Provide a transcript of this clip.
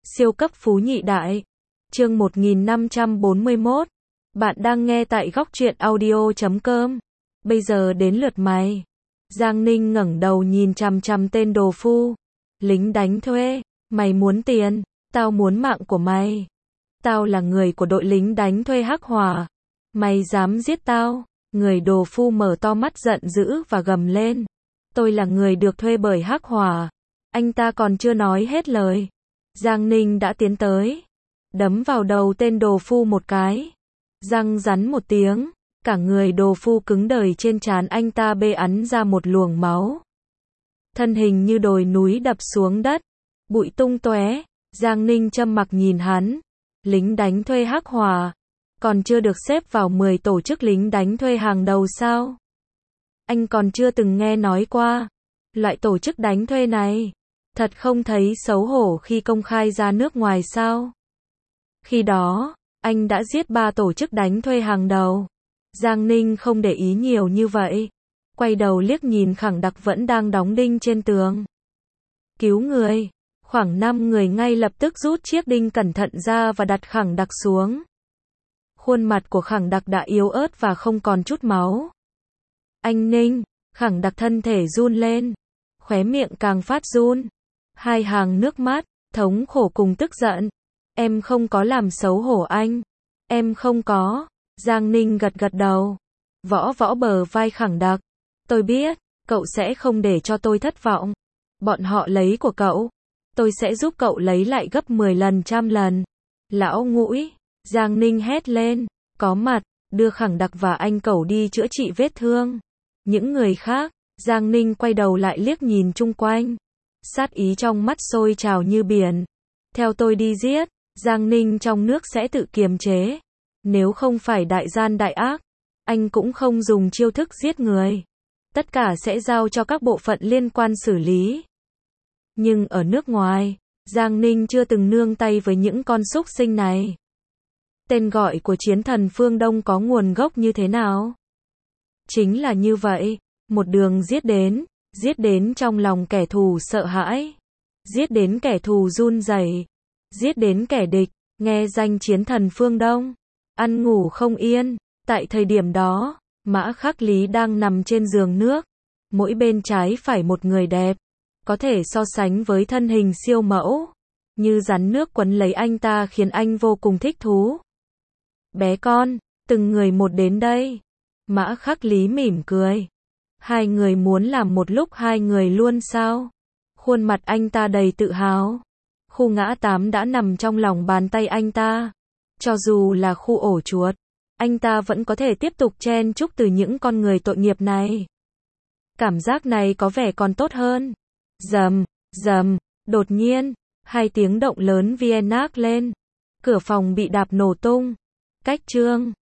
Siêu cấp phú nhị đại. Chương 1541. Bạn đang nghe tại góc truyện audio.com. Bây giờ đến lượt mày. Giang Ninh ngẩng đầu nhìn chằm chằm tên đồ phu. Lính đánh thuê. Mày muốn tiền, tao muốn mạng của mày. Tao là người của đội lính đánh thuê Hắc Hỏa. Mày dám giết tao? Người đồ phu mở to mắt giận dữ và gầm lên. Tôi là người được thuê bởi Hắc Hỏa. Anh ta còn chưa nói hết lời. Giang Ninh đã tiến tới, đấm vào đầu tên đồ phu một cái. Răng rắn một tiếng, cả người đồ phu cứng đờ trên trán anh ta bê ắn ra một luồng máu. Thân hình như đồi núi đập xuống đất, bụi tung tóe. Giang Ninh trầm mặc nhìn hắn. Lính đánh thuê Hắc Hỏa, còn chưa được xếp vào 10 tổ chức lính đánh thuê hàng đầu sao? Anh còn chưa từng nghe nói qua loại tổ chức đánh thuê này. Thật không thấy xấu hổ khi công khai ra nước ngoài sao? Khi đó, anh đã giết 3 tổ chức đánh thuê hàng đầu. Giang Ninh không để ý nhiều như vậy. Quay đầu liếc nhìn Khẳng Đặc vẫn đang đóng đinh trên tường. Cứu người. Khoảng 5 người ngay lập tức rút chiếc đinh cẩn thận ra và đặt Khẳng Đặc xuống. Khuôn mặt của Khẳng Đặc đã yếu ớt và không còn chút máu. Anh Ninh. Khẳng Đặc thân thể run lên. Khóe miệng càng phát run. Hai hàng nước mắt, thống khổ cùng tức giận. Em không có làm xấu hổ anh. Em không có. Giang Ninh gật gật đầu. Võ võ bờ vai Khẳng Đặc. Tôi biết, cậu sẽ không để cho tôi thất vọng. Bọn họ lấy của cậu. Tôi sẽ giúp cậu lấy lại gấp 10 lần trăm lần. Lão Ngũi. Giang Ninh hét lên. Có mặt, đưa Khẳng Đặc và anh cậu đi chữa trị vết thương. Những người khác, Giang Ninh quay đầu lại liếc nhìn chung quanh. Sát ý trong mắt sôi trào như biển. Theo tôi đi giết, Giang Ninh trong nước sẽ tự kiềm chế. Nếu không phải đại gian đại ác, anh cũng không dùng chiêu thức giết người. Tất cả sẽ giao cho các bộ phận liên quan xử lý. Nhưng ở nước ngoài, Giang Ninh chưa từng nương tay với những con súc sinh này. Tên gọi của chiến thần phương Đông có nguồn gốc như thế nào? Chính là như vậy, một đường giết đến trong lòng kẻ thù sợ hãi, giết đến kẻ thù run rẩy, giết đến kẻ địch, nghe danh chiến thần phương Đông, ăn ngủ không yên. Tại thời điểm đó, Mã Khắc Lý đang nằm trên giường nước, mỗi bên trái phải một người đẹp, có thể so sánh với thân hình siêu mẫu, như rắn nước quấn lấy anh ta khiến anh vô cùng thích thú. Bé con, từng người một đến đây. Mã Khắc Lý mỉm cười. Hai người muốn làm một lúc hai người luôn sao? Khuôn mặt anh ta đầy tự hào. Khu ngã 8 đã nằm trong lòng bàn tay anh ta. Cho dù là khu ổ chuột, anh ta vẫn có thể tiếp tục chen chúc từ những con người tội nghiệp này. Cảm giác này có vẻ còn tốt hơn. Rầm, rầm, đột nhiên, hai tiếng động lớn Vienna lên. Cửa phòng bị đạp nổ tung. Cách chương